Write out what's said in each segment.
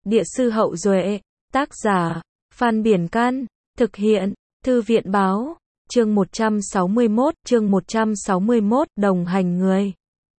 Địa sư Hậu Duệ, tác giả, Phan Biển Can, thực hiện, Thư viện Báo, chương 161, đồng hành người.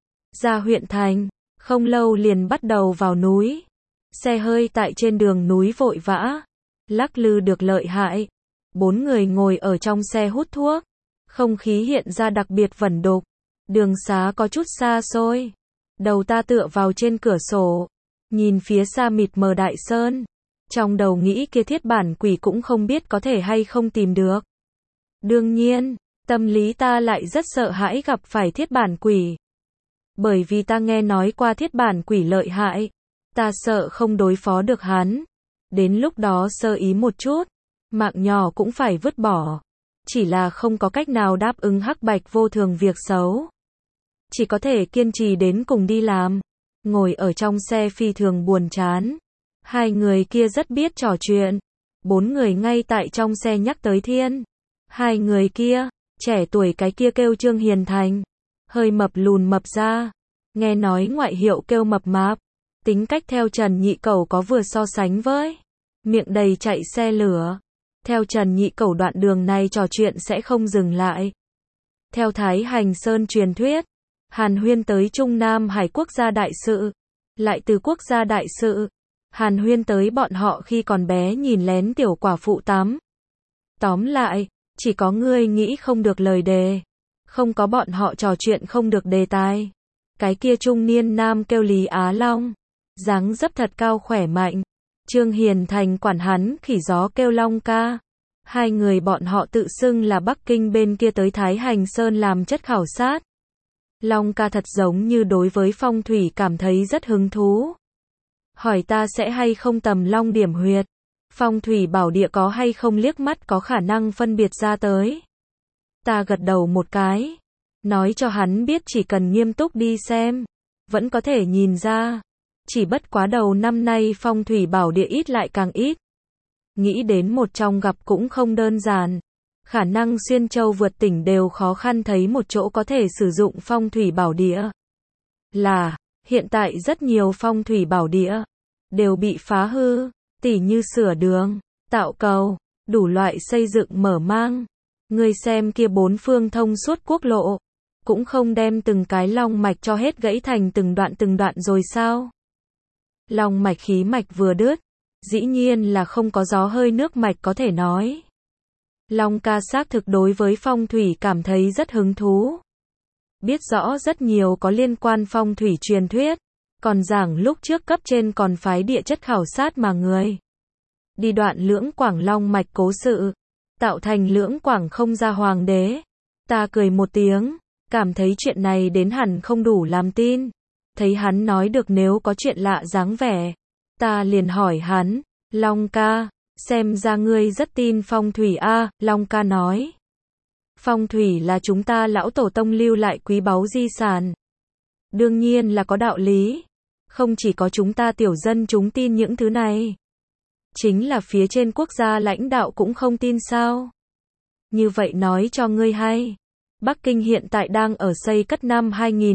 Ra huyện thành, không lâu liền bắt đầu vào núi. Xe hơi tại trên đường núi vội vã, lắc lư được lợi hại. 4 người ngồi ở trong xe hút thuốc, không khí hiện ra đặc biệt vẩn đục. Đường xá có chút xa xôi. Đầu ta tựa vào trên cửa sổ, nhìn phía xa mịt mờ đại sơn. Trong đầu nghĩ kia thiết bản quỷ cũng không biết có thể hay không tìm được. Đương nhiên, tâm lý ta lại rất sợ hãi gặp phải thiết bản quỷ. Bởi vì ta nghe nói qua thiết bản quỷ lợi hại. Ta sợ không đối phó được hắn. Đến lúc đó sơ ý một chút, mạng nhỏ cũng phải vứt bỏ. Chỉ là không có cách nào đáp ứng hắc bạch vô thường việc xấu. Chỉ có thể kiên trì đến cùng đi làm. Ngồi ở trong xe phi thường buồn chán. Hai người kia rất biết trò chuyện. 4 người ngay tại trong xe nhắc tới thiên. Hai người kia, trẻ tuổi cái kia kêu Trương Hiền Thành. Hơi mập lùn mập ra. Nghe nói ngoại hiệu kêu mập mạp. Tính cách theo Trần Nhị Cẩu có vừa so sánh với. Miệng đầy chạy xe lửa. Theo Trần Nhị Cẩu đoạn đường này trò chuyện sẽ không dừng lại. Theo Thái Hành Sơn truyền thuyết, Hàn Huyên tới Trung Nam Hải quốc gia đại sự. Lại từ quốc gia đại sự, Hàn Huyên tới bọn họ khi còn bé nhìn lén tiểu quả phụ tắm. Tóm lại, chỉ có ngươi nghĩ không được lời đề. Không có bọn họ trò chuyện không được đề tài. Cái kia trung niên nam kêu Lý Á Long. Dáng dấp thật cao khỏe mạnh. Trương Hiền Thành quản hắn khỉ gió kêu Long ca. Hai người bọn họ tự xưng là Bắc Kinh bên kia tới Thái Hành Sơn làm chất khảo sát. Long ca thật giống như đối với phong thủy cảm thấy rất hứng thú. Hỏi ta sẽ hay không tầm long điểm huyệt. Phong thủy bảo địa có hay không liếc mắt có khả năng phân biệt ra tới. Ta gật đầu một cái. Nói cho hắn biết chỉ cần nghiêm túc đi xem. Vẫn có thể nhìn ra. Chỉ bất quá đầu năm nay phong thủy bảo địa ít lại càng ít. Nghĩ đến một trong gặp cũng không đơn giản. Khả năng xuyên châu vượt tỉnh đều khó khăn thấy một chỗ có thể sử dụng phong thủy bảo địa. Là, hiện tại rất nhiều phong thủy bảo địa đều bị phá hư, tỉ như sửa đường, tạo cầu, đủ loại xây dựng mở mang. Ngươi xem kia 4 phương thông suốt quốc lộ, cũng không đem từng cái long mạch cho hết gãy thành từng đoạn rồi sao? Long mạch khí mạch vừa đứt, dĩ nhiên là không có gió hơi nước mạch có thể nói. Long ca xác thực đối với phong thủy cảm thấy rất hứng thú. Biết rõ rất nhiều có liên quan phong thủy truyền thuyết. Còn giảng lúc trước cấp trên còn phái địa chất khảo sát mà người. Đi đoạn Lưỡng Quảng long mạch cố sự. Tạo thành Lưỡng Quảng không ra hoàng đế. Ta cười một tiếng. Cảm thấy chuyện này đến hẳn không đủ làm tin. Thấy hắn nói được nếu có chuyện lạ dáng vẻ. Ta liền hỏi hắn. Long ca, xem ra ngươi rất tin phong thủy a. Long ca nói. Phong thủy là chúng ta lão tổ tông lưu lại quý báu di sản. Đương nhiên là có đạo lý. Không chỉ có chúng ta tiểu dân chúng tin những thứ này. Chính là phía trên quốc gia lãnh đạo cũng không tin sao. Như vậy nói cho ngươi hay. Bắc Kinh hiện tại đang ở xây cất năm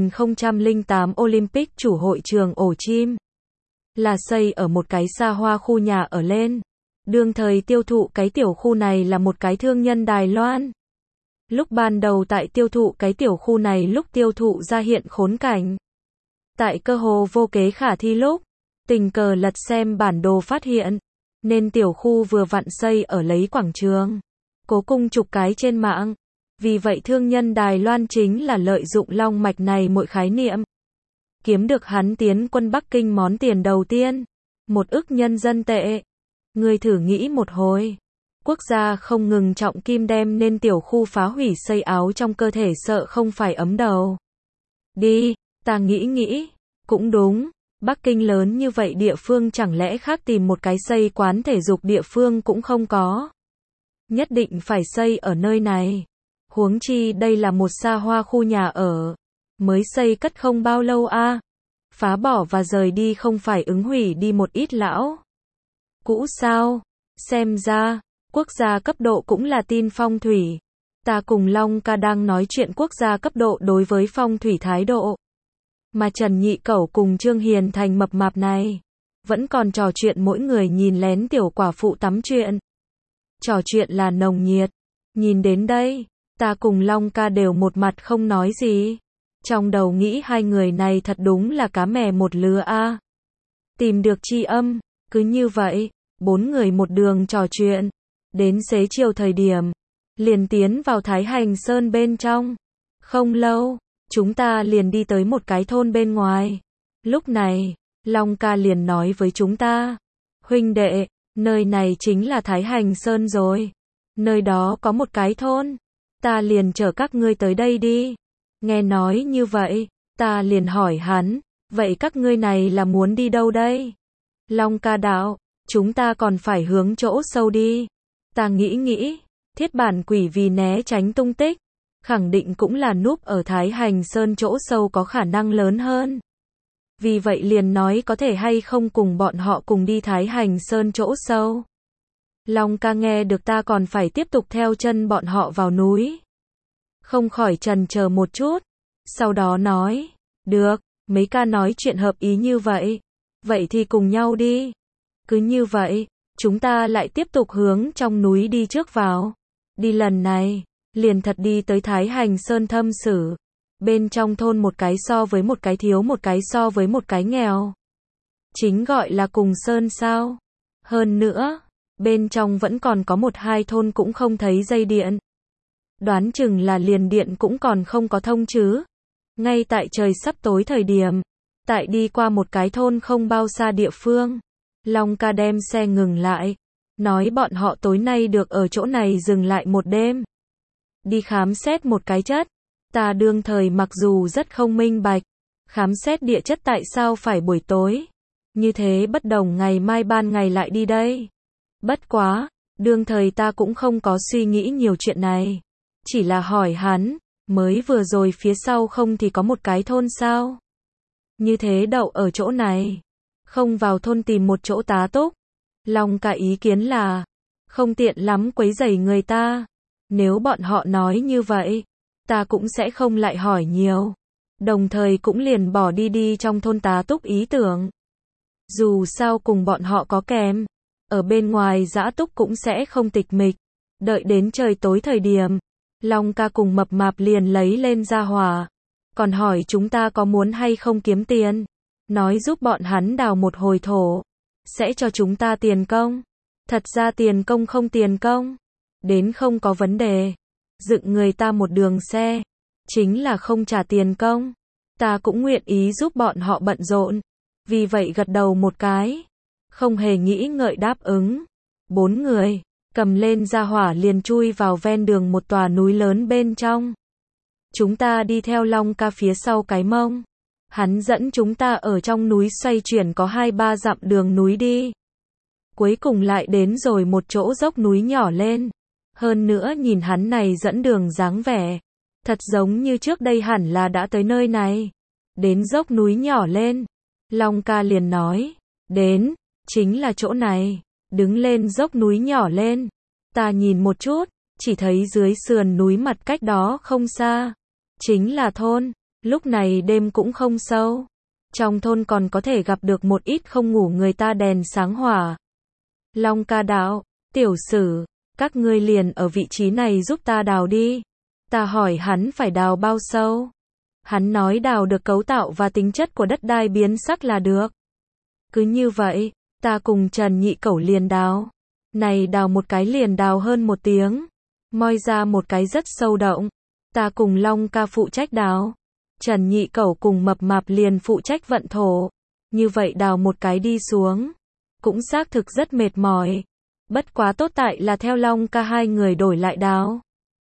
2008 Olympic chủ hội trường ổ chim. Là xây ở một cái xa hoa khu nhà ở lên. Đương thời tiêu thụ cái tiểu khu này là một cái thương nhân Đài Loan. Lúc ban đầu tại tiêu thụ cái tiểu khu này lúc tiêu thụ ra hiện khốn cảnh. Tại cơ hồ vô kế khả thi lúc, tình cờ lật xem bản đồ phát hiện, nên tiểu khu vừa vặn xây ở lấy quảng trường. Cố cung chục cái trên mạng. Vì vậy thương nhân Đài Loan chính là lợi dụng long mạch này mỗi khái niệm. Kiếm được hắn tiến quân Bắc Kinh món tiền đầu tiên. 1 ức nhân dân tệ. Ngươi thử nghĩ một hồi. Quốc gia không ngừng trọng kim đem nên tiểu khu phá hủy xây áo trong cơ thể sợ không phải ấm đầu. Đi, ta nghĩ. Cũng đúng. Bắc Kinh lớn như vậy địa phương chẳng lẽ khác tìm một cái xây quán thể dục địa phương cũng không có. Nhất định phải xây ở nơi này. Huống chi đây là một xa hoa khu nhà ở. Mới xây cất không bao lâu a. Phá bỏ và rời đi không phải ứng hủy đi một ít lão cũ sao? Xem ra, quốc gia cấp độ cũng là tin phong thủy. Ta cùng Long ca đang nói chuyện quốc gia cấp độ đối với phong thủy thái độ. Mà Trần Nhị Cẩu cùng Trương Hiền Thành mập mạp này, vẫn còn trò chuyện mỗi người nhìn lén tiểu quả phụ tắm chuyện. Trò chuyện là nồng nhiệt. Nhìn đến đây, ta cùng Long ca đều một mặt không nói gì. Trong đầu nghĩ hai người này thật đúng là cá mè một lứa a. Tìm được tri âm, cứ như vậy, bốn người một đường trò chuyện. Đến xế chiều thời điểm, liền tiến vào Thái Hành Sơn bên trong. Không lâu, chúng ta liền đi tới một cái thôn bên ngoài. Lúc này, Long ca liền nói với chúng ta, huynh đệ, nơi này chính là Thái Hành Sơn rồi. Nơi đó có một cái thôn, ta liền chở các ngươi tới đây đi. Nghe nói như vậy, ta liền hỏi hắn, vậy các ngươi này là muốn đi đâu đây? Long ca đạo, chúng ta còn phải hướng chỗ sâu đi. Ta nghĩ, thiết bản quỷ vì né tránh tung tích, khẳng định cũng là núp ở Thái Hành Sơn chỗ sâu có khả năng lớn hơn. Vì vậy liền nói có thể hay không cùng bọn họ cùng đi Thái Hành Sơn chỗ sâu. Long ca nghe được ta còn phải tiếp tục theo chân bọn họ vào núi. Không khỏi chần chờ một chút. Sau đó nói, được, mấy ca nói chuyện hợp ý như vậy. Vậy thì cùng nhau đi. Cứ như vậy, chúng ta lại tiếp tục hướng trong núi đi trước vào. Đi lần này, liền thật đi tới Thái Hành Sơn thâm sử. Bên trong thôn một cái so với một cái thiếu, một cái so với một cái nghèo. Chính gọi là cùng sơn sao. Hơn nữa, bên trong vẫn còn có một hai thôn cũng không thấy dây điện. Đoán chừng là liền điện cũng còn không có thông chứ. Ngay tại trời sắp tối thời điểm, tại đi qua một cái thôn không bao xa địa phương, Long ca đem xe ngừng lại, nói bọn họ tối nay được ở chỗ này dừng lại một đêm. Đi khám xét một cái chất. Ta đương thời mặc dù rất không minh bạch, khám xét địa chất tại sao phải buổi tối. Như thế bất đồng ngày mai ban ngày lại đi đây. Bất quá, đương thời ta cũng không có suy nghĩ nhiều chuyện này. Chỉ là hỏi hắn, mới vừa rồi phía sau không thì có một cái thôn sao? Như thế đậu ở chỗ này. Không vào thôn tìm một chỗ tá túc. Long ca ý kiến là, không tiện lắm quấy rầy người ta. Nếu bọn họ nói như vậy, ta cũng sẽ không lại hỏi nhiều. Đồng thời cũng liền bỏ đi trong thôn tá túc ý tưởng. Dù sao cùng bọn họ có kèm, ở bên ngoài dã túc cũng sẽ không tịch mịch. Đợi đến trời tối thời điểm, Long ca cùng mập mạp liền lấy lên ra hỏa. Còn hỏi chúng ta có muốn hay không kiếm tiền. Nói giúp bọn hắn đào một hồi thổ. Sẽ cho chúng ta tiền công. Thật ra tiền công không tiền công. Đến không có vấn đề. Dựng người ta một đường xe. Chính là không trả tiền công. Ta cũng nguyện ý giúp bọn họ bận rộn. Vì vậy gật đầu một cái. Không hề nghĩ ngợi đáp ứng. 4 người, cầm lên ra hỏa liền chui vào ven đường một tòa núi lớn bên trong. Chúng ta đi theo Long ca phía sau cái mông. Hắn dẫn chúng ta ở trong núi xoay chuyển có 2-3 dặm đường núi đi. Cuối cùng lại đến rồi một chỗ dốc núi nhỏ lên. Hơn nữa nhìn hắn này dẫn đường dáng vẻ. Thật giống như trước đây hẳn là đã tới nơi này. Đến dốc núi nhỏ lên. Long ca liền nói. Đến, chính là chỗ này. Đứng lên dốc núi nhỏ lên. Ta nhìn một chút, chỉ thấy dưới sườn núi mặt cách đó không xa. Chính là thôn. Lúc này đêm cũng không sâu. Trong thôn còn có thể gặp được một ít không ngủ người ta đèn sáng hỏa. Long ca đạo, tiểu sử, các ngươi liền ở vị trí này giúp ta đào đi. Ta hỏi hắn phải đào bao sâu. Hắn nói đào được cấu tạo và tính chất của đất đai biến sắc là được. Cứ như vậy, ta cùng Trần Nhị Cẩu liền đào. Này đào một cái liền đào hơn 1 tiếng. Moi ra một cái rất sâu động. Ta cùng Long ca phụ trách đào. Trần Nhị Cẩu cùng mập mạp liền phụ trách vận thổ. Như vậy đào một cái đi xuống. Cũng xác thực rất mệt mỏi. Bất quá tốt tại là theo Long ca hai người đổi lại đào.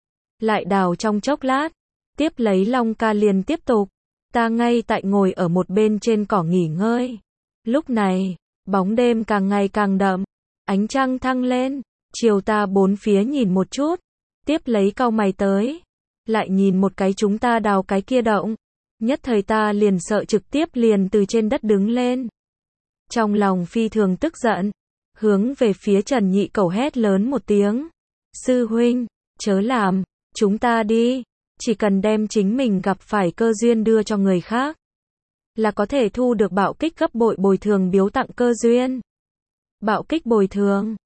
Lại đào trong chốc lát. Tiếp lấy Long ca liền tiếp tục. Ta ngay tại ngồi ở một bên trên cỏ nghỉ ngơi. Lúc này, bóng đêm càng ngày càng đậm. Ánh trăng thăng lên. Chiều ta bốn phía nhìn một chút. Tiếp lấy cau mày tới. Lại nhìn một cái chúng ta đào cái kia động. Nhất thời ta liền sợ trực tiếp liền từ trên đất đứng lên. Trong lòng phi thường tức giận. Hướng về phía Trần Nhị Cẩu hét lớn một tiếng. Sư huynh, chớ làm, chúng ta đi. Chỉ cần đem chính mình gặp phải cơ duyên đưa cho người khác. là có thể thu được bạo kích gấp bội bồi thường biếu tặng cơ duyên. Bạo kích bồi thường